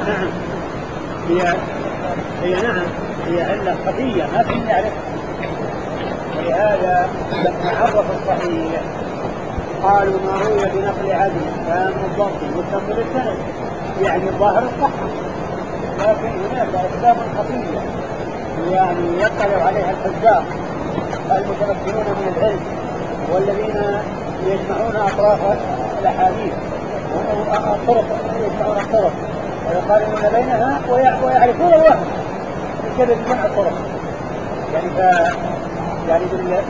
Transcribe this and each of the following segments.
نعم. هي نعم، هي علة خفية ما كنا نعرف. ولهذا لما عرف الصحيح قالوا ما روي بنقل عدل كان الضبط متصل السند، يعني الظاهر الصحة، لكن هناك أسباب خفية يعني يطلع عليها الحجاج المتمكنون من العلم والذين يجمعون أطراف الأحاديث والطرق، يجمعون الطرق ويقارنون بينها ويعرفون الوهم بسبب جمع الطرق. يعني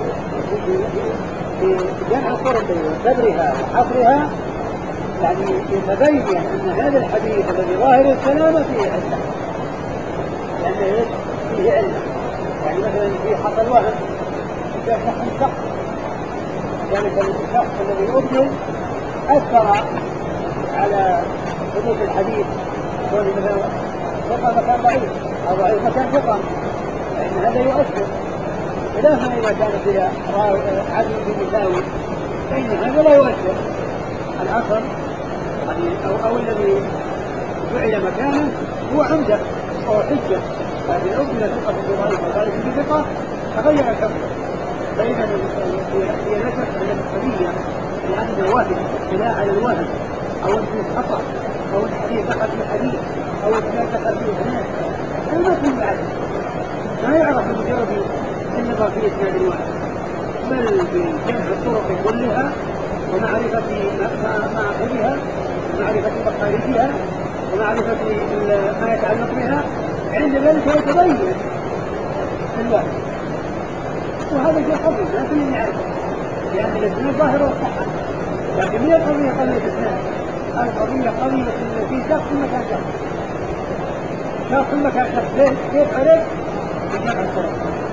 بجمع الطرق وصبرها وحصرها يعني يتبين أن هذا الحديث الذي ظاهر السلامة فيه علة، لأنه فيه علة. يعني مثلا في حصل وهم إذا شخص ذلك الشخص الذي أبدل أثر على حدوث الحديث، يقول مثلا ثقة مكان ضعيف أو ضعيف مكان ثقة، لأن هذا يؤثر. خلافا إذا كان فيها عدل في مساوي فإن هذا لا يؤثر. الأصل أو الذي جعل مكانه هو عمدة أو حجة، لكن أبدل ثقة بضعيف وضعيف بثقة تغير الحكم. فإذا هي نشأت على القضية لأن الوهم لا على الوهم أو الحديث خطأ أو الحديث دخل في حديث أو الإسناد دخل في إسناد، هذا كله عدل ما يعرف بمجرد النظر في إسناد الواحد، بل بجمع الطرق كلها ومعرفة مآخذها ومعرفة مخارجها ومعرفة ما يتعلق بها، عند ذلك يتبين الواحد. وهذا شيء خفيف لا كل يعرفه، لأن الإسناد ظاهر والصحة، لكن هي قضية قضية الإسناد، القضية قضية في شخص مكان شخص مكان شخص كيف عرف بجمع الطرق.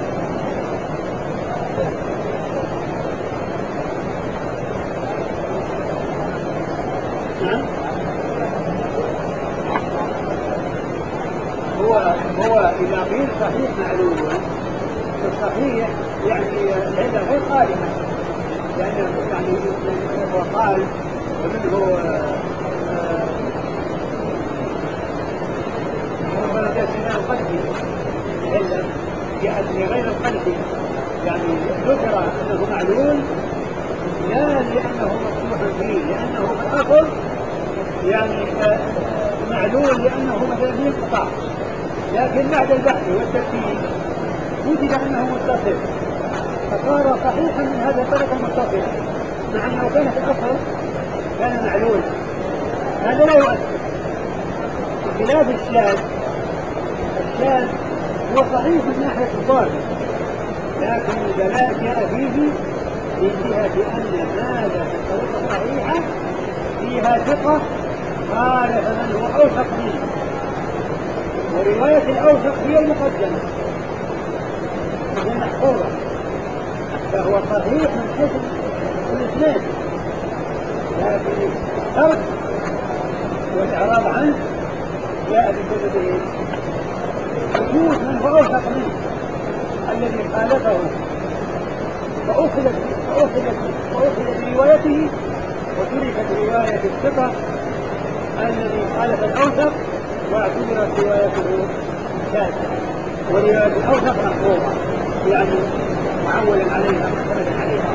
هو إذا قيل صحيح معلول، الصحيح يعني العلة غير قادمة، لأنه يعني هو قال ومنه القلبي العلة يعني غير القلبي، يعني ذكر أنه معلول لا لأنه مفتوح فيه، لأنه الأصل يعني معلول لأنه مثلا ينقطع، لكن بعد البحث والترتيب وجد أنه متصل فصار صحيحا من هذا الطريق المتصل، مع أنه كان في الأصل كان معلول. هذا لا يؤثر بخلاف الشاذ. الشاذ هو صحيح من ناحية الظاهر، لكن الدلاء جاء فيه من جهة أن هذا الطريقة الصحيحة فيها ثقة خالف من هو أوثق منه، ورواية الأوثق هي المقدمة وهي محفوظة، فهو صحيح من حيث الإسناد، لكن الترك والإعراض عنه جاء بسبب وجود من هو أوثق منه الذي خالفه فأخذت بروايته وتركت رواية الثقة الذي خالف الأوثق واعتبرت روايته شاذة، ورواية الأوثق محفوظة يعني معولا عليها معتمدا عليها.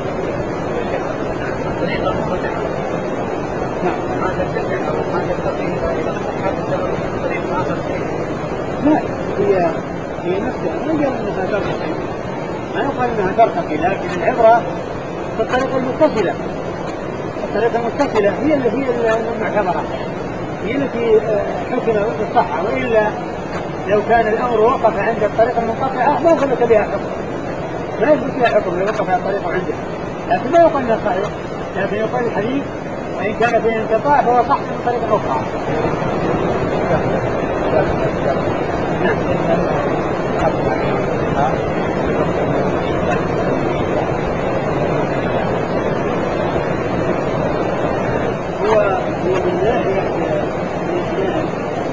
لا هي نفسها ما يقال انها ترتقي، ما يقال انها ترتقي، لكن العبرة بالطريقة المتصلة. الطريقة المتصلة هي المعتبرة، هي التي حكم بالصحة، وإلا لو كان الأمر وقف عند الطريقة المنقطعة ما ثبت بها حكم، ما يثبت بها حكم لو وقف على الطريقة عنده، لكن ما يقال انها صحيح، لكن يقال الحديث وإن كان فيه انقطاع فهو صح من طريقة أخرى. هو من ناحية الإسلام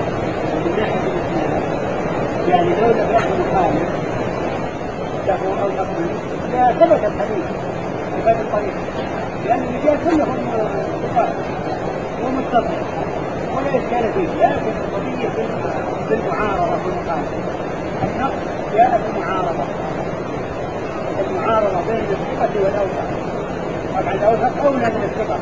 يعني لو لم يكن مخالف له أو تقليد لا ثبت الحديث بهذا الطريق، لأن الرجال كلهم ثقات ومتصل ولا إشكال فيه، لكن القضية في المعارضة والمقارنة. النقص جاء في المعارضة بين الثقة والأوثق. طبعا الأوثق أولى من الثقة،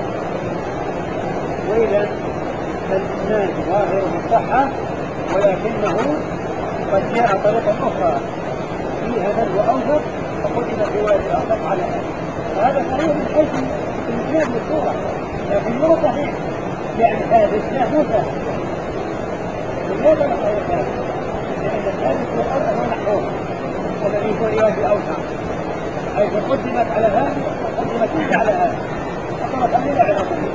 وإذا فالإسناد ظاهره الصحة ولكنه قد جاء طريقة أخرى فيها من هو أوثق فقدمت رواية الأوثق على هذا، وهذا صحيح من حيث الإسناد بالصورة، لكن مو صحيح لأن هذا الإسناد مو صحيح. لماذا نقول هذا؟ لأن الثالث والأوثق هو محفوظ الذي هو رواية الأوثق، حيث قدمت على هذا قدمت على هذا فقط أمينة على قدمت.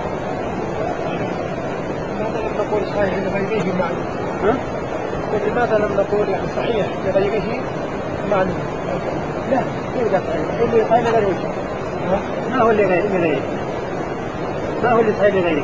لماذا لم نقول صحيح لغيره معنى؟ لماذا لم نقول يعني صحيح لغيره معنى؟ لا يوجد صحيح اللي صحيح لغيره وجه. ما هو اللي غيره؟ ما هو اللي صحيح لغيره؟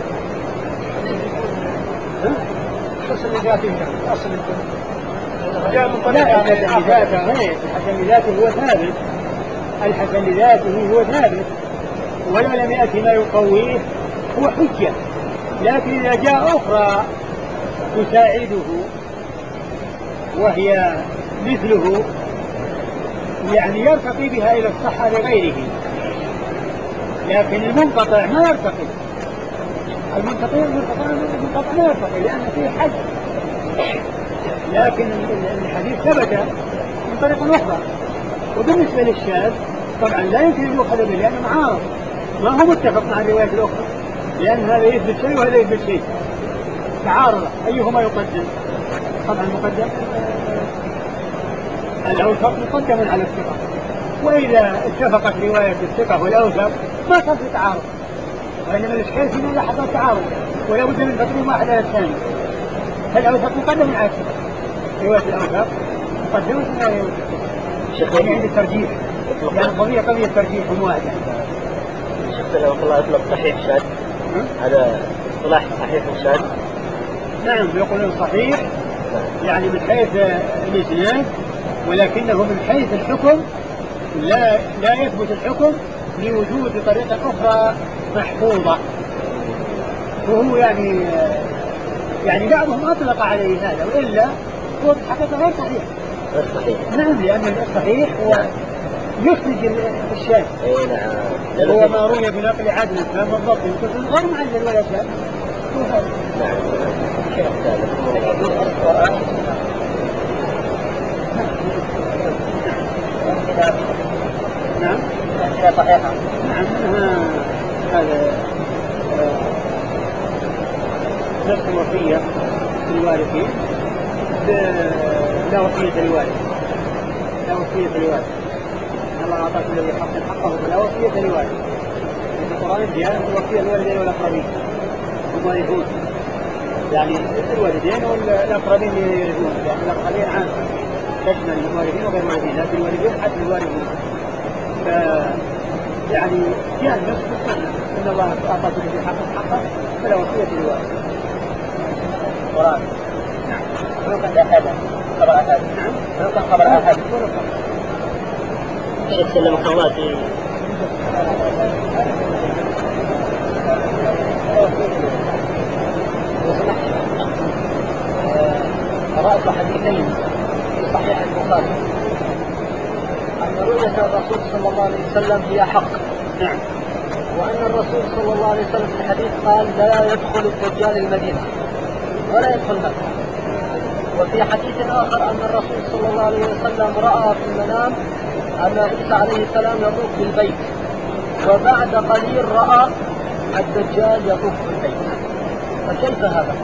حسن لذاته يعني أصل جاء من طريق الحسن لذاته هو ثابت، الحسن لذاته هو ثابت ولو لم يأتي ما يقويه هو حجة، لكن إذا جاء أخرى تساعده وهي مثله يعني يرتقي بها إلى الصحة لغيره، لكن المنقطع ما يرتقي، المنقطع ما يرتقي لأن فيه حد، لكن الحديث ثبت من طريق أخرى. وبالنسبة للشاذ طبعا لا يمكن أن يؤخذ به لأنه معارض، ما هو متفق مع الروايات الأخرى، لأن هذا يثبت شيء وهذا يثبت شيء، تعارض أيهما يقدم؟ طبعا مقدم الأوثق مقدم على الثقة، وإذا اتفقت رواية الثقة والأوثق ما كان في تعارض، وإنما الإشكال فيما إذا حصل تعارض ولا بد من تقديم واحد على الثاني، فالأوثق مقدم على الثقة، رواية الأوثق مقدمة على رواية الثقة، يعني عند الترجيح، يعني قضية ترجيح ومواجهة. شفت لو الله يطلق صحيح شاذ، هذا اصطلاح صحيح شاذ؟ نعم يقولون صحيح يعني من حيث الإسناد، ولكنه من حيث الحكم لا يثبت الحكم لوجود طريقة أخرى محفوظة، وهو يعني بعضهم أطلق عليه هذا، وإلا هو حقيقة غير صحيح. غير صحيح. نعم لأن الصحيح هو يخرج الشاذ. نعم. هو ما روي بنقل عدل تام الضبط يكون غير معلل ولا شاذ. نعم. شيء ثالث. نعم. صحيحة. نعم هذا نفس الوصية للوارثين لا وصية للوارث، لا وصية للوارث، الله أعطى كل ذي حق حقه فلا وصية للوارث. في القرآن جاء وصية الوالدين والأقربين هم يرثون، يعني الوالدين والأقربين يرثون، يعني الأقربين عام تشمل الوالدين وغير الوالدين، لكن الوالدين حتى الوالدين. يعني جاء النص بالسنة إن الله أعطى كل ذي حق حقه فلا وصية للوارث. القرآن. نعم. ولكن أحد خبر أحد. نعم. ولكن خبر أحد. شيخ سلم خواتي. قرأت حديثين في صحيح البخاري أن رؤية الرسول صلى الله عليه وسلم هي حق. نعم. وأن الرسول صلى الله عليه وسلم في الحديث قال لا يدخل الدجال المدينة ولا يدخل مكة. وفي حديث آخر أن الرسول صلى الله عليه وسلم رأى في المنام أن عيسى عليه السلام يطوف بالبيت، وبعد قليل رأى الدجال يطوف بالبيت. فكيف هذا؟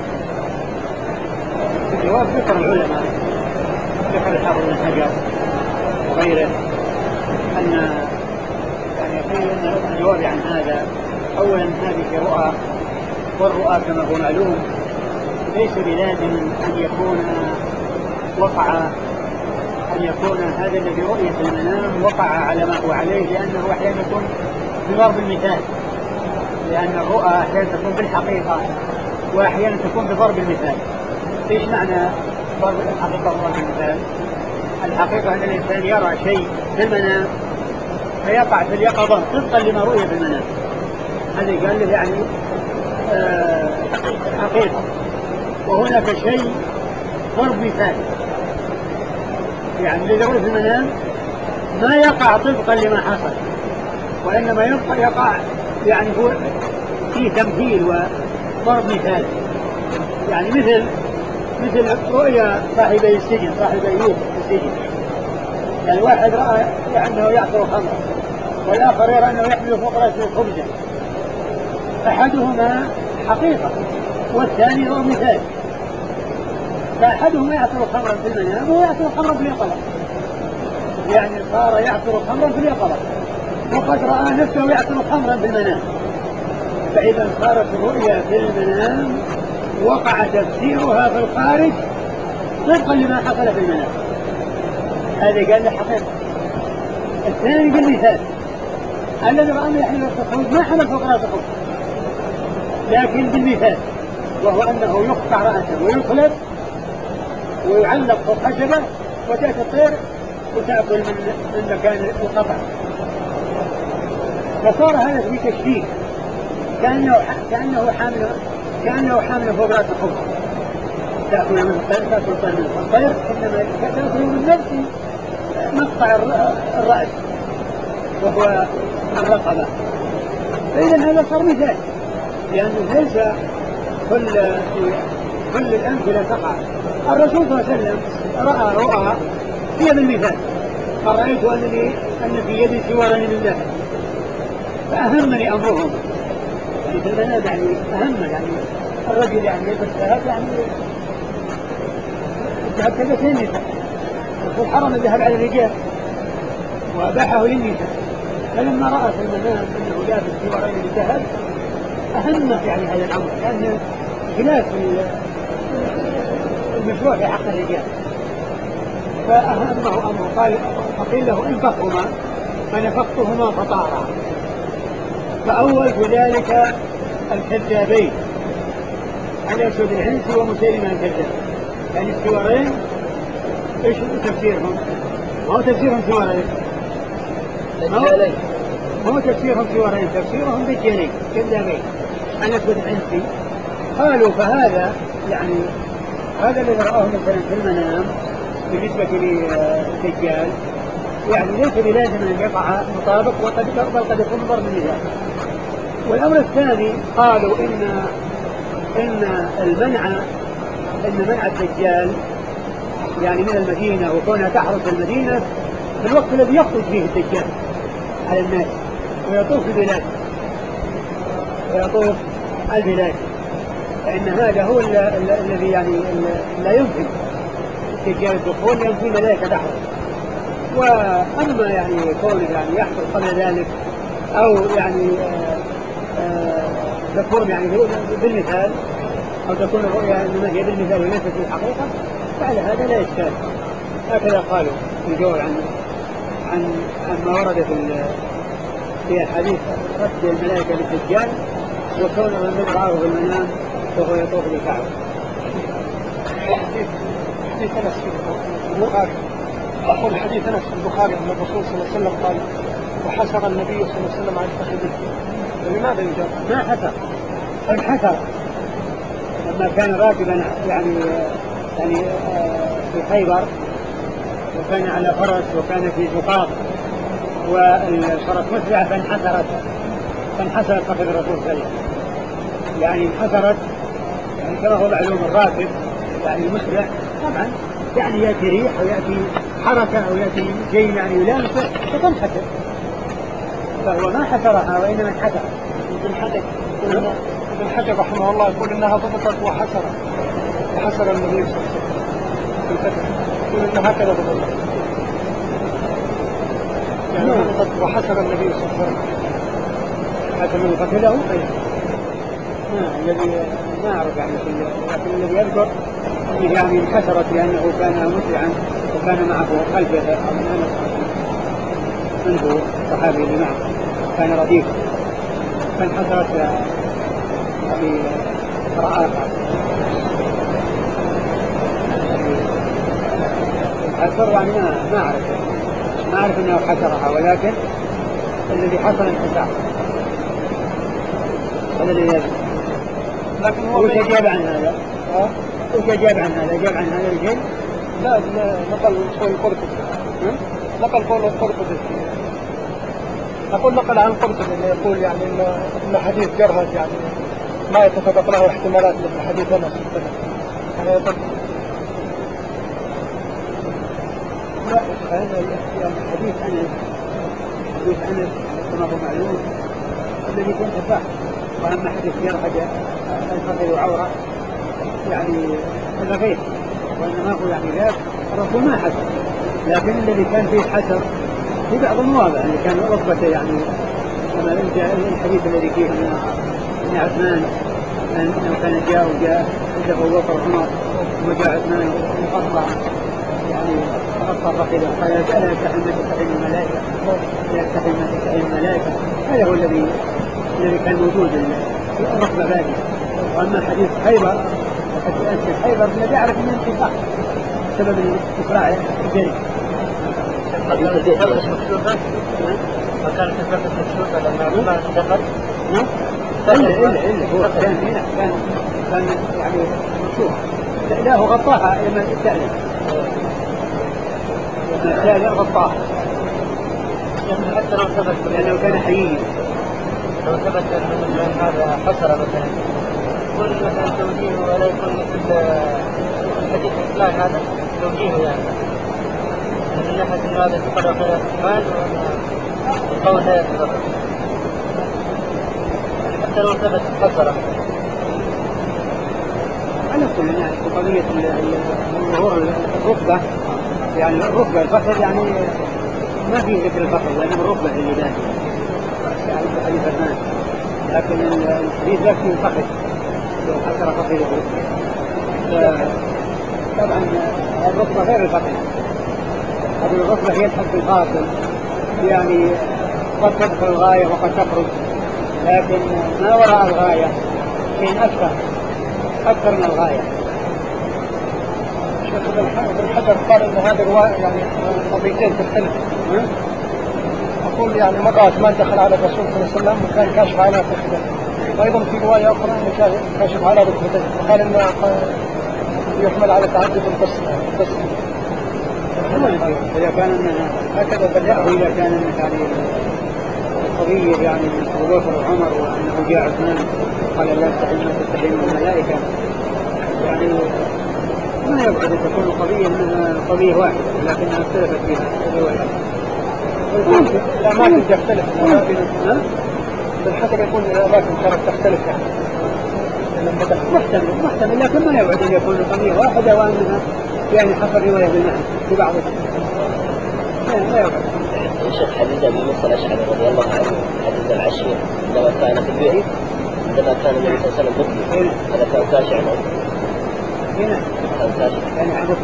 الجواب ذكر العلماء، ذكر الحافظ بن حجر وغيره أن يعني يقول أن الجواب عن هذا أولا هذه رؤى، والرؤى كما هو معلوم ليس بلازم أن يكون هذا الذي رؤي في المنام وقع على ما هو عليه، لأنه أحيانا يكون بضرب المثال، لأن الرؤى أحيانا تكون بالحقيقة وأحيانا تكون بضرب المثال. إيش معنى ضرب الحقيقة وضرب المثال؟ الحقيقة أن الإنسان يرى شيء في المنام فيقع في اليقظة طبقا لما رؤي في المنام، هذا قال له يعني حقيقة وهناك شيء قرب مثال. يعني الذي يقول في المنام ما يقع طبقا لما حصل، وإنما يقع يعني هو في تمثيل وضرب مثال. يعني مثل رؤيا صاحبي السجن، صاحبي يوسف في السجن. يعني واحد رأى أنه يعصر خمرا، والآخر يرى أنه يحمل فوق رأسه خبزا، أحدهما حقيقة والثاني هو مثال. فأحدهما يعصر خمرا في المنام ويعصر خمرا في اليقظة، يعني صار يعصر خمرا في اليقظة وقد رأى نفسه يعصر خمرا في المنام. فإذا صارت الرؤيا في المنام وقع تفسيرها في الخارج طبقا لما حصل في المنام. هذا قال له حقيقة. الثاني بالمثال، الذي رأى أنه يحمل فوق الخبز ما حمل فوق رأسه خبز، لكن بالمثال، وهو أنه يقطع رأسه ويطلب ويعلق فوق خشبة وتأتي الطير وتأكل من مكان القطع. فصار هذا في تشبيه كأنه حامل فوق رأسه خبز، تأكل من الطير إنما تأكل من نفس مقطع الرأس وهو الرقبة. فإذا هذا صار مثال، لأنه ليس كل الأمثلة تقع. الرسول صلى الله عليه وسلم رأى رؤى هي بالمثال، فرأيت أن في يدي سوارا من ذهب فأهمني أمرهم. يعني في المنام يعني أهم، يعني الرجل يعني يلبس ذهب، يعني الذهب كذا النساء، وفي الحرم الذهب على الرجال وأباحه للنساء. فلما رأى في المنام أنه لابس سوارين من ذهب أهمه يعني هذا الأمر، لأنه خلاف المشروع في حق الرجال. فأهمه أمره، فقيل له انفخهما فنفختهما فطارا. فأول بذلك الكذابين الأسود العنسي ومسيلمة الكذاب. يعني السوارين ايش تفسيرهم؟ ما هو تفسيرهم سوارين، ما هو تفسيرهم سوارين، تفسيرهم دجالين كذابين الأسود العنسي. قالوا فهذا يعني هذا الذي رآه مثلا في المنام بالنسبة للدجال يعني ليس بلازم أن يقع مطابق، بل قد يكون ضرب مثال. والأمر الثاني قالوا إن منع الدجال يعني من المدينة وكونها تحرس المدينة في الوقت الذي يخرج فيه الدجال على الناس ويطوف البلاد، فإن هذا هو الذي يعني لا يمكن الدجال الدخول، لأن في ملائكة تحرس. وأما يعني كونه يعني يحصل قبل ذلك أو يعني تكون يعني بالمثال أو تكون الرؤيا إنما هي بالمثال وليست في الحقيقة، فعلى هذا لا يشكال. هكذا قالوا الجواب عن ما ورد في حديث رد الملائكة للدجال وكون من رآه في المنام وهو يطوف بالكعبة. حديث أنس في البخاري، أقول حديث أنس في البخاري أن الرسول صلى الله عليه وسلم قال وحسر النبي صلى الله عليه وسلم عن فخذه. لماذا يجاب؟ ما حسر، انحسر لما كان راكبا يعني في خيبر وكان على فرس وكان في زقاق والفرس مسرعة فانحسرت فخذ الرسول صلى الله عليه وسلم. يعني انحسرت يعني كما هو معلوم الراكب يعني مسرع طبعا يعني يأتي ريح أو يأتي حركة أو يأتي شيء يعني يلامسه فتنحسر، فهو ما حسرها وإنما انحسر. ابن حجر رحمه الله يقول إنها ضبطت وحسر النبي صلى الله عليه وسلم في الفتح، يقول إنها هكذا ضبطت يعني ضبطت وحسر النبي صلى الله عليه وسلم حتى من قتله الذي ما أعرف يعني، لكن الذي يذكر يعني انحسرت لأنه كان مسرعا وكان معه خلفه أو منه الصحابي اللي معه كان رديفا فانحسرت في رآها. الحسر يعني ما أعرف أنه حسرها، ولكن الذي حصل انحسار هذا الذي يذكر. لكن هو وش أجاب عن هذا؟ وش أجاب عن هذا؟ أجاب عن هذا الشيء؟ لا نقل قول القرطبي. نقل قول القرطبي. أقول نقل عن القرطبي اللي يقول يعني إن حديث جرهد يعني ما يتطابق له احتمالات مثل حديث أنس يعني لا هذا يعني حديث أنس كما هو معلوم الذي كنت صح. وأما حديث جرهد الفخذ وعورة يعني هذا غير، وإنما هو يعني ذات الرسول ما حسن، لكن الذي كان فيه حسن في بعض المواضع اللي كان رتبته يعني كما الحديث الذي فيه أن عثمان أنه كان جاء أبو بكر وعمر وجاء عثمان وقطع يعني قطع الرحلة قال لا يستحي ما تستحي الملائكة، لا يستحي ما تستحي الملائكة. هذا هو الذي كان موجود في الرتبة ذلك. وأما حديث خيبر خيبر الذي يعرف أنه انتصار سبب إسراع الجري. وكانت الفترة مكشوفة لما عثمان دخل. إلا هو كان هنا كان يعني مكشوف. لا هو غطاها لما استأذن. غطاها يعني حتى لو ثبت لأنه كان حقيقي. لو ثبت أن هذا حصل مثلا كل مثلا توجيه ولا يكون مثل الحديث الإسلام هذا توجيه يعني من ناحية أن هذا يتطرق إلى الاحتمال والقول لا يتطرق حتى لو ثبت حصل. على كل يعني قضية ظهور الركبة يعني الركبة الفخذ يعني ما في ذكر الفخذ لأنه الركبة اللي داخل يعني حديث عثمان، لكن الحديث لا فيه الفخذ حتى فخذه. طبعا الركبة غير الفخذ، هذه الركبة هي الحد الفاصل يعني قد تدخل الغاية وقد تخرج، لكن ما وراء الغاية شيء أكثر من الغاية. ابن حجر قال ان هذا الرواية يعني قضيتين تختلف. اقول يعني مضى عثمان دخل على الرسول صلى الله عليه وسلم وكان كاشف على فخذه، وايضا في رواية اخرى انه كان كاشف على ركبته وقال انه يحمل على تعدد بس إذا كان هكذا بدأه إذا كان يعني القضية يعني من أبو بكر وعمر وأنه جاء عثمان قال لا تستحي ما تستحي الملائكة يعني ما يبعد أن تكون القضية من قضية واحدة لكنها اختلفت فيها الروايات. الأماكن تختلف بالحسب يكون الأماكن كانت تختلف محتمل لكن ما يبعد أن يكون القضية واحدة وأنها يعني حصل رواية بالمعنى في بعض لا يبعد. الشيخ حديث أبي موسى الأشعري رضي الله عنه حديث العشية عندما كان في البيت عندما كان النبي صلى الله عليه وسلم مبكي هذا كان كاشع هنا يعني عبد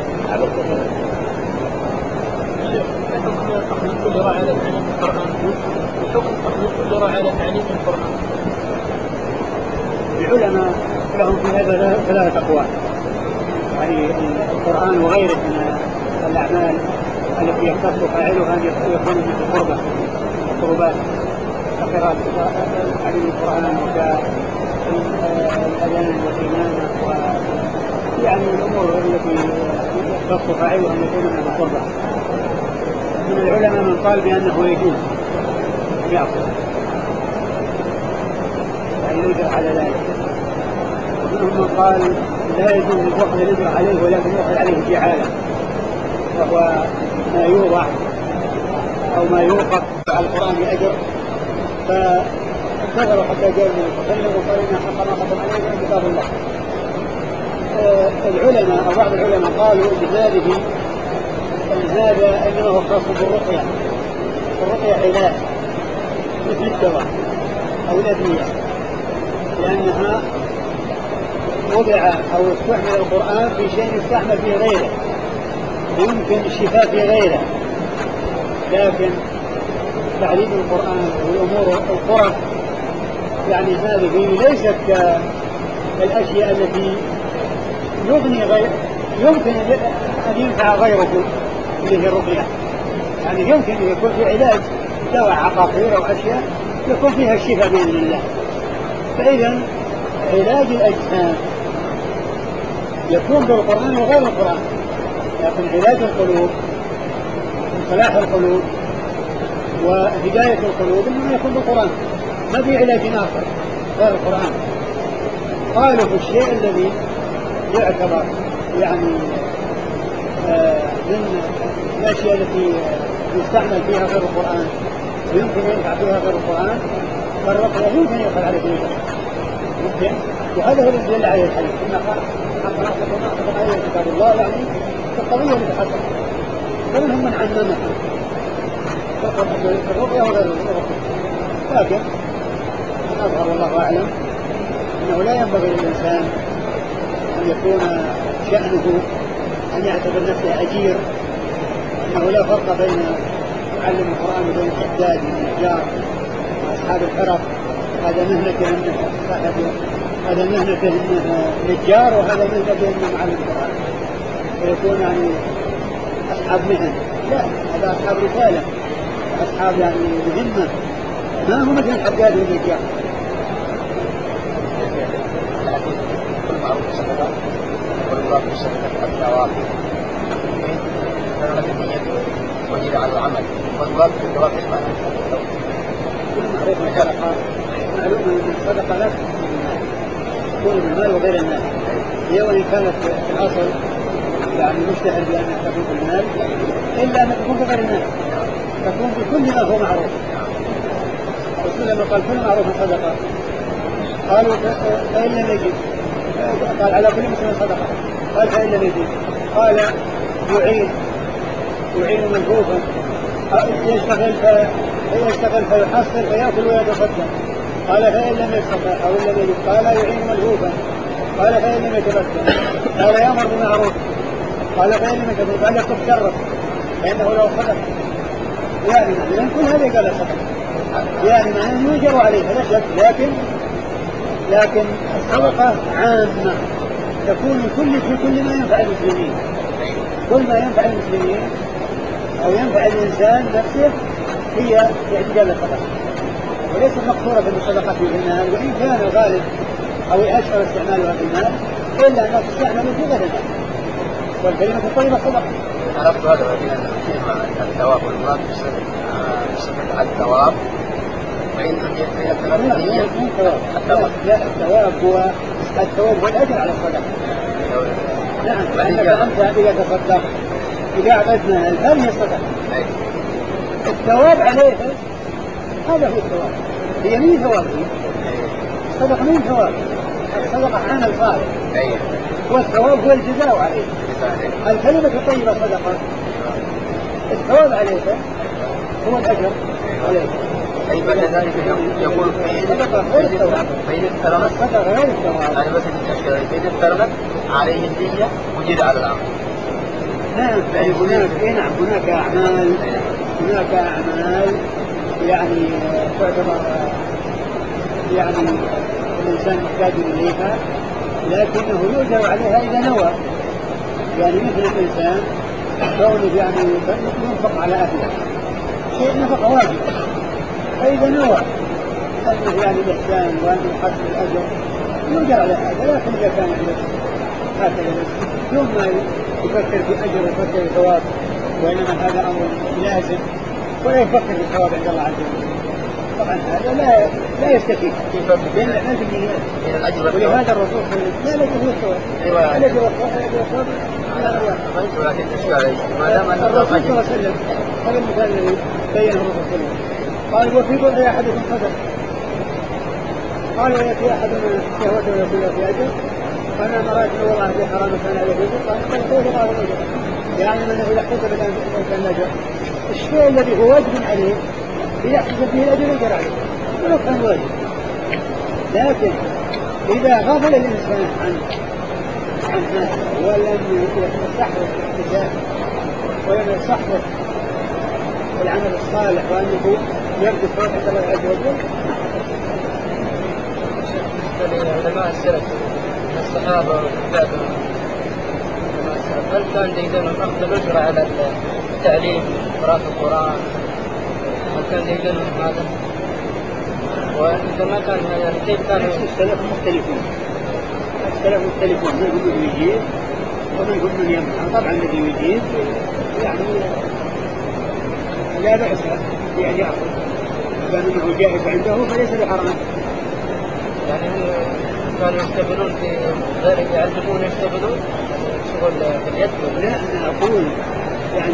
حكم تقليد كل راعي على تعليم القرآن وحكم تقليد كل راعي على تعليم القرآن. العلماء لهم في هذا ثلاثة أقوال يعني القرآن وغيره من الأعمال التي يختص فاعلها أن يكون من القربات كقراءة تعليم القرآن وكالأذان والإمامة ويعني الأمور التي يختص فاعلها أن يكون من القربة. من العلماء من قال بأنه يجوز أن يأخذ يعني يجرى على ذلك، ومنهم من قال لا يجوز أن يأخذ الإجراء عليه ولكن يأخذ عليه جعالة وهو ما يوضع أو ما يوقف على القرآن بأجر فانتظروا حتى جاء من المتكلم وقال إن حق ما قدم عليه من كتاب الله. العلماء أو بعض العلماء قالوا إن هذا أنه خاص بالرقية علاج مثل الدواء أو الأدوية لأنها وضع أو استعمل القرآن في شيء يستعمل فيه غيره يمكن الشفاء في غيره، لكن تعليم القرآن والأمور القرآن يعني هذه ليست كالأشياء التي يمكن أن ينفع غيره اللي هي الرقية يعني يمكن أن يكون في علاج دواء عقاقير أو أشياء يكون فيها الشفاء بإذن الله. فإذا علاج الأجسام يكون بالقرآن وغير القرآن، لكن علاج القلوب وصلاح القلوب وهداية القلوب إنما يكون بالقرآن، ما في علاج آخر غير القرآن. قالوا في الشيء الذي يعتبر يعني من الأشياء التي يستعمل فيها غير القرآن ويمكن ينفع فيها غير القرآن، فالرقية يمكن يقال عليه ممكن، وهذا هو الذي يدل عليه الحديث إن حق آية كتاب الله يعني القضية متحققة، فمنهم من عممها فقط الرقية وغير الرقية، لكن أظهر والله أعلم أنه لا ينبغي للإنسان أن يكون شأنه أن يعتبر نفسه أجير، أنه لا فرق بين معلم القرآن وبين الحداد والنجار وأصحاب الحرف، هذا مهنته أنه صاحب، هذا مهنته أنه نجار وهذا مهنته أنه معلم القرآن، فيكون يعني أصحاب مهن. لا، هذا أصحاب رسالة، أصحاب يعني مهمة، ما هو مثل الحداد والنجار. كل معروف صدقة والمراد بالصدقة الثواب درجة النية وجد على العمل، والمراد بالثواب يسمعنا كل معروف صدقة، معلوم أن الصدقة لا تكون بالمال وغير المال، هي وإن كانت في الأصل يعني مشتهر بأنها تكون بالمال إلا أن تكون بغير المال، تكون بكل ما هو معروف. الرسول لما قال كل معروف صدقة قالوا فإن لم يجد، قال على كل مسلم صدقة، قال فإن لم يجد قال يعين منفوفا، يشتغل فيحصل فيأكل ويتصدق، قال فإن لم يستطع أو لم يجد قال يعين منفوفا، قال فإن لم يتمكن قال يأمر بالمعروف، قال فإن لم يتمكن قال يكف شره فإنه لو صدق، يعني معنى كل هذا قال صدق، يعني معنى يجر عليه لا شك، لكن الصدقة عامة تكون في كل ما ينفع المسلمين، كل ما ينفع المسلمين أو ينفع الإنسان نفسه هي اعتدال الصدقة، وليست مقصورة بالصدقة في المال، وإن كان الغالب أو الأشهر استعمالها في المال إلا أنها تستعمل في غير المال، والكلمة الطيبة صدقة. عرفت هذا مع الثواب والمراد بالصدقة على الثواب، فإن الثواب هو الأجر على الصدقة. نعم، فأنت إذا تصدق إذا أعطيتنا هذه الصدقة الثواب عليها، هذا هو الثواب، هي مين ثواب؟ الصدقة مين ثواب؟ الصدقة عمل صالح، والثواب هو الجزاء عليه. الكلمة الطيبة صدقة، الثواب عليها هو الأجر عليه. أي بعد ذلك يقول الصدقة غير الثواب، الصدقة غير الثواب. أنا بس أشكال إذا افترضت عليه الدية وجد على العمل. نعم، هناك أعمال يعني تعتبر يعني الإنسان محتاج إليها لكنه يؤجر عليها إذا نوى، يعني مثل الإنسان كونه يعني ينفق على أهله شيء نفق واجب، فإذا نوى أنه يعني الإحسان وأن يحصل الأجر يؤجر على هذا، لكن إذا كان هكذا ثم يفكر في أجر ويفكر في ثواب، وإنما هذا أمر لازم ولا يفكر في الثواب عند الله عز وجل، طبعا هذا لا يستفيد بين الناس بالنيات، ولهذا الرسول صلى الله عليه وسلم لا يجوز الثواب، لا يجوز الثواب على الله. الرسول صلى الله عليه وسلم هذا المثال الذي بينه الرسول صلى الله عليه وسلم، قال وفي بضع أحدكم صدق، قال ويأتي أحدنا شهوته ويأكل في أجر، فأنا مرأت أن والله في حرام كان عليه أجر، قال كيف الله الأجر، يعني أنه إذا احتسب الإنسان الأجر الشيء الذي هو واجب عليه إذا احتسب به الأجر يجر عليه ولو كان واجب، لكن إذا غفل الإنسان عن هذا ولم يستحرق الاحتساب ولم يستحرق العمل الصالح وأنه يرجو فرحة الله عز وجل. علماء السلف من الصحابة والتابعين هل كان لديهم أخذ الأجر على التعليم قراءة القرآن؟ هل كان لديهم هذا؟ وإذا ما كان يعني كيف كانوا السلف مختلفون من يقول يجيب ومن يقول من يمنع. طبعا الذي يجيب يعني لا بأس بأن يأخذ كان انه جائز عنده فليس بحرام. يعني كانوا يستبدلون في ذلك يعلمون يستبدلون شغل في اليد. لا أنا أقول يعني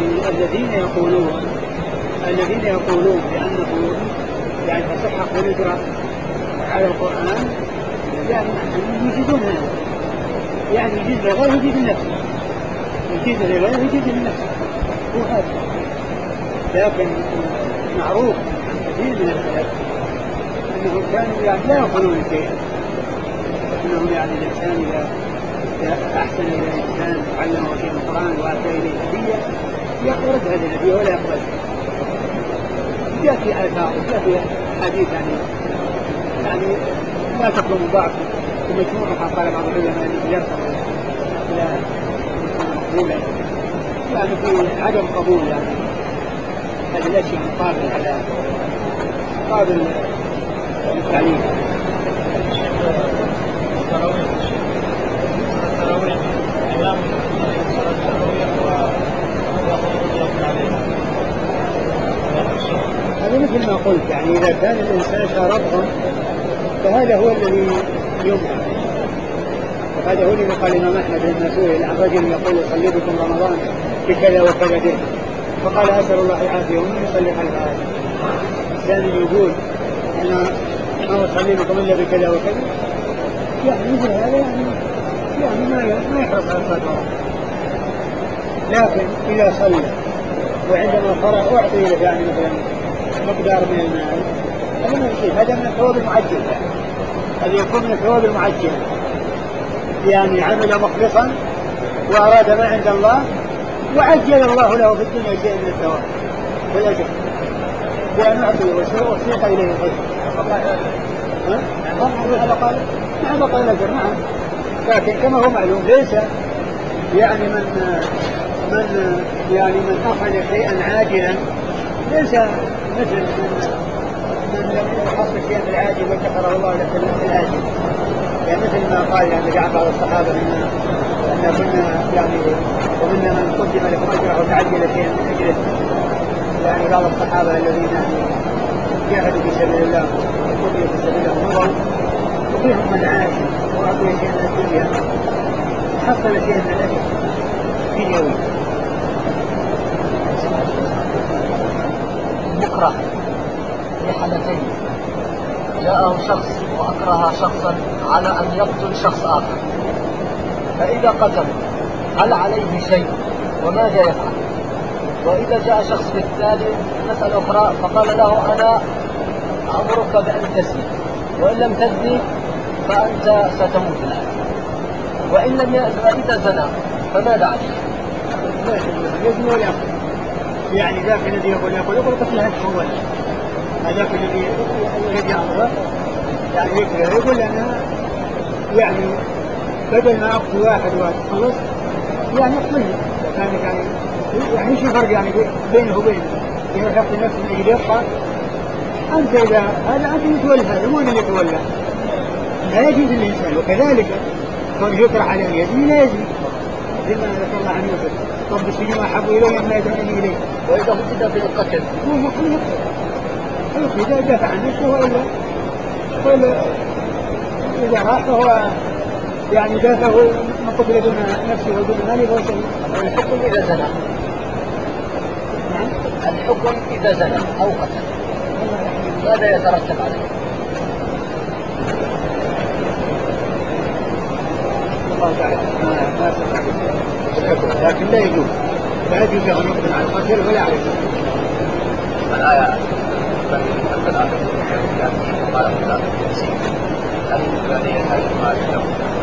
الذين يقولون بأنه يعني تصح القدرة على القرآن يعني يجيزون هذا يعني يجيز لغيره يجيز لنفسه هو هذا. لكن معروف عن كثير من السلف أنهم كانوا يعني لا يقولون شيئا أنهم يعني الإنسان إذا أحسن إلى الإنسان وعلمه شيء من القرآن وأتى إليه هدية يقرد هذه الهدية ولا يقبل. جاء في آثار وجاء في حديث يعني لا تكون ضعف ومجموعها قال بعض العلماء أنه يرفع إلى مقبولا يعني في عدم قبول يعني هذه الأشياء مقابل التعليم. هذا مثل ما قلت يعني إذا كان الإنسان شارطهم فهذا هو الذي يمنع. وهذا هو الذي قال الإمام أحمد لما سئل عن رجل يقول يصلي بكم رمضان بكذا وكذا درهم فقال أسأل الله العافية ومن يصلي خلف هذا. الثاني يقول أنا ما أصلي بكم إلا بكذا وكذا يعني مثل هذا يعني ما يحرص على الصلاة. لكن إذا صلى وعندما فرغ أعطي له يعني مثلا مقدار من المال هذا ما يصير. هذا من الثواب المعجل هذا يكون من الثواب المعجل يعني عمل مخلصا وأراد ما عند الله وعجل الله له في الدنيا شيء من الثواب والأجر بأن أعطي وسيق إليه الخير. هذا قال الأجر نعم. لكن كما هو معلوم ليس يعني من أخذ شيئا عاجلا ليس مثل من يحصل شيئا بالعاجل وشكره الله له في الآجل. يعني مثل ما قال يعني جعل بعض الصحابة أن كنا يعني ومنا من قدم لكم أجره وتعجل شيئا من أجله يعني بعض الصحابة الذين جاهدوا في سبيل الله وقضوا في سبيل الله ومضوا وفيهم من عاش وأعطوا شيئا من الدنيا حصل شيئا من الأجر دنيوي. يكره في حالتين جاءه شخص وأكره شخصا على أن يقتل شخص آخر فإذا قتل هل عليه شيء وماذا يفعل؟ وإذا جاء شخص بالتالي مسألة أخرى فقال له أنا أمرك بأن تزني وإن لم تزني فأنت ستموت الآن وإذا زنى فماذا عليه؟ يزني ولا يعني ذاك الذي يقول قتل هذا هو هذاك الذي يجعله يعني يكره يقول أنا يعني بدل ما أقتل واحد وأتخلص يعني أقتله يعني ايش الفرق يعني بينه وبينه يعني يحط نفسه من أجل يبقى أنت إذا هذا أنت يتولى هذا مو اللي يتولى لا يجوز الإنسان. وكذلك كون يكره على أن يزني لا يزني زي ما ذكر الله عن يوسف رب السجن أحب إليه ما يدعوني إليه. وإذا هدد بالقتل هو يقتل إذا دافع عن نفسه وإلا إذا راح فهو يعني دافع من قتل دون نفسه ودون ماله فهو شيء. الحكم إذا زنى الحكم إذا زنى أو قتل ماذا يترتب عليه؟ الله تعالى ما سمع لكن لا يجوز لا يجوز له أن يقتل على القتل ولا على الآية مثل آخر قال الله هل الذي يحل المال له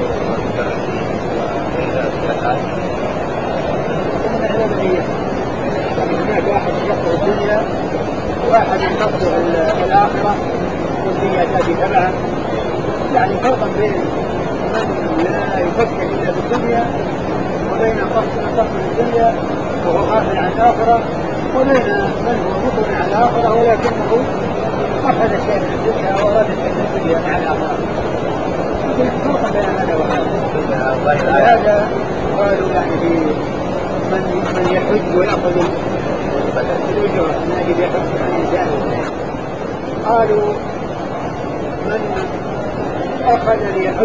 هناك واحد يقتل الدنيا وواحد يقتل الآخرة والدنيا تأتي تبعا يعني فرقا بين من لا يفكر إلا بالدنيا وبين من تقتل الدنيا وهو غافل عن الآخرة وبين من هو مقبل على الآخرة ولكنه أخذ شيء من الدنيا وأراد شيء من الدنيا مع الآخرة. فرق بين هذا وهذا. هذا قالوا يعني من يحج ويأخذ الأجر من أجل يحج عن الإنسان. قالوا من أخذ ليحج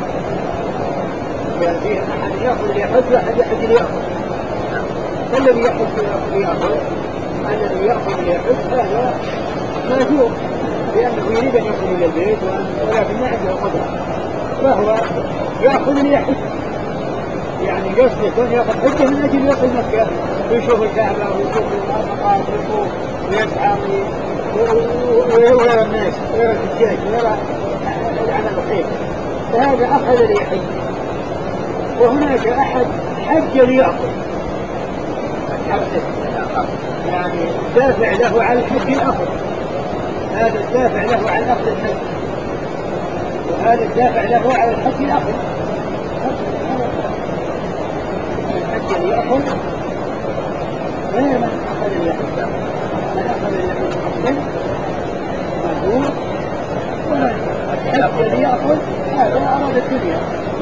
فيه أحد يأخذ ليحج وأحد يحج ليأخذ. فالذي يحج ليأخذ الذي يأخذ ليحج هذا ماجور لأنه يريد أن يصل إلى البيت ولكن ما عنده قدرة فهو يأخذ ليحج يعني يصلح يأخذ حجة من أجل يصل مكة ويشوف الكعبة ويشوف المقاط ويسعى ويرى الناس ويرى الحجاج ويرى العمل الخير فهذا أخذ ليحج. وهناك أحد حج ليأخذ يعني دافع له على الحج الأخذ هذا الدافع له على الأخذ الحج وهذا الدافع له على الحج الأخذ. الحج ليأخذ غير من أخذ ليحج. من أخذ ليحج أخذ مجهول ومن حج ليأخذ هذا أراد الدنيا.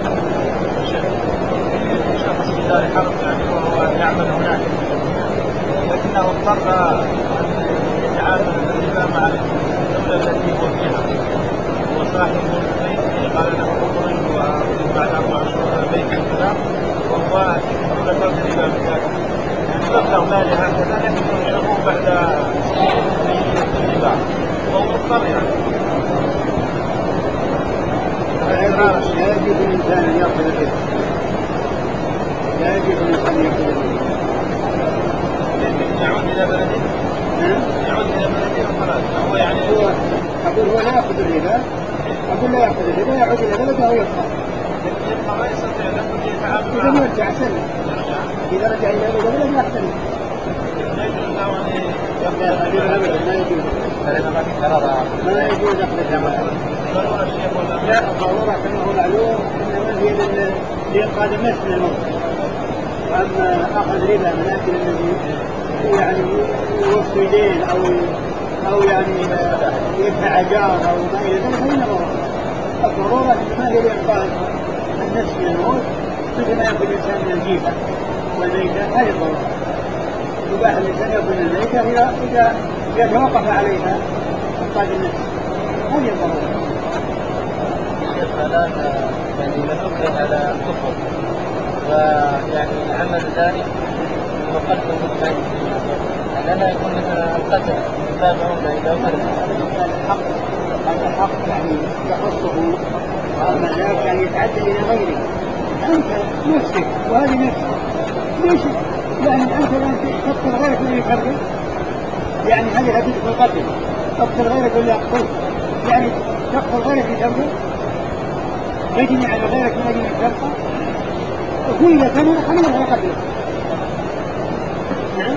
شخص في دار حرب يعني وهو يعمل هناك لكنه اضطر أن يتعامل بالربا مع الدولة التي هو فيها وصاحب البيت قال له اخرج وبعد 4 شهور البيت كذا وهو ذكر الربا بذلك يعني مبلغ مالي هكذا لكن يرجعه بعد الربا وهو مضطر يعني. لا يجب الإنسان أن يأخذ الربا. لا يجب الإنسان يأخذ الربا. يعود إلى بلده يعود إلى بلده وخلاص هو يعني أقول هو لا يأخذ الربا. أقول لا يأخذ الربا يعود إلى بلده ويبقى. يبقى ما يستطيع لابد يتعامل إذا يرجع سنة إذا رجع إلى بلده يحتمل. لا يجوز له أن لا يجوز. ما يجوز أخذ الربا. لا الضرورة كما هو معلوم إنما هي لإنقاذ الناس من الموت. وأما أخذ ربا من أجل الذي يعني يوصي دين أو يعني يدفع جار أو ما إلى ذلك فإنما الضرورة إنما هي لإنقاذ النفس من الموت مثل ما يأكل الإنسان من الجيفة والميتة. هذه الضرورة. يباح الإنسان يأكل الميتة إذا يتوقف عليها إنقاذ النفس. هذه الضرورة. الآن يعني من أكره على الكفر ويعني عمل ذلك وقتل المسلمين لأنه يكون مثلا القتل باب أولى إذا هذا الحق يعني يخصه وأما ذاك يعني يتعدى إلى غيره. أنت نفسك وهذه نفسك ليش يعني أنت الآن تقتل غيرك من يكرر يعني هذه هديك في القتل تقتل غيرك ولا يقتل يعني تقتل غيرك يكرر يجني على غيرك من أجل الكرة وكل إذا كان خلينا على قتله. نعم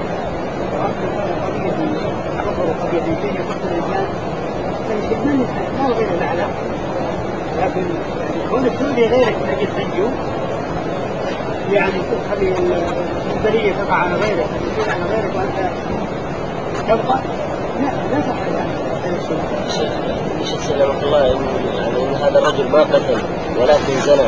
قضية الإنسان يقتل الإنسان فالإنسان ما الغير الأعلى لكن كون السوري غيرك من أجل تنجو يعني تخلي البرية تقع على غيرك وتصير على غيرك وأنت تبقى لا صح يعني الشيخ سلامة الله يعني إن هذا الرجل ما قتل ولكن زنى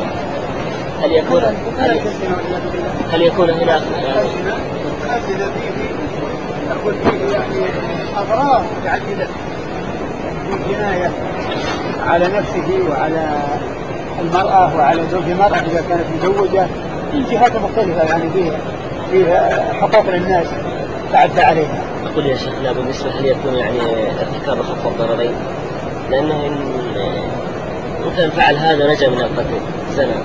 هل يكون هنا الزنا فيه يعني أضرار متعددة في جناية على نفسه وعلى المرأة وعلى زوج المرأة إذا كانت مزوجة في جهات مختلفة يعني فيها حقوق للناس تعدى عليها. أقول يا شيخنا بالنسبة هل يكون يعني ارتكاب خطأ الضررين لأنه إن كان فعل هذا نجا من القتل زنا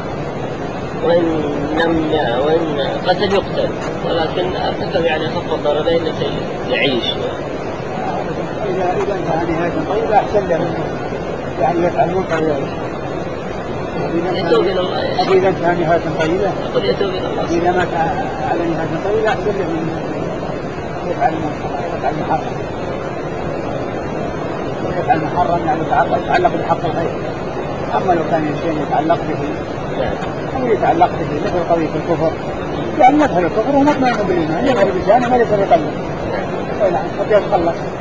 وإن قتل يقتل ولكن ارتكب يعني خطأ الضررين لكي يعيش. إذا انتهى نهاية طيبة أحسن له يعني يفعل منكر ويعيش. يتوب إلى الله يا شيخ. إذا انتهى نهاية طيبة أقول يتوب إلى الله. إذا مات على نهاية طيبة أحسن له من يفعل محرم. يفعل محرم يعني يتعلق بحق الغير. أما لو كان شيء يتعلق به أو يتعلق به مثل قضية الكفر يعني مثل الكفر هو مطمئن بالإيمان يظهر بلسانه وليس بقلبه. قد يتخلص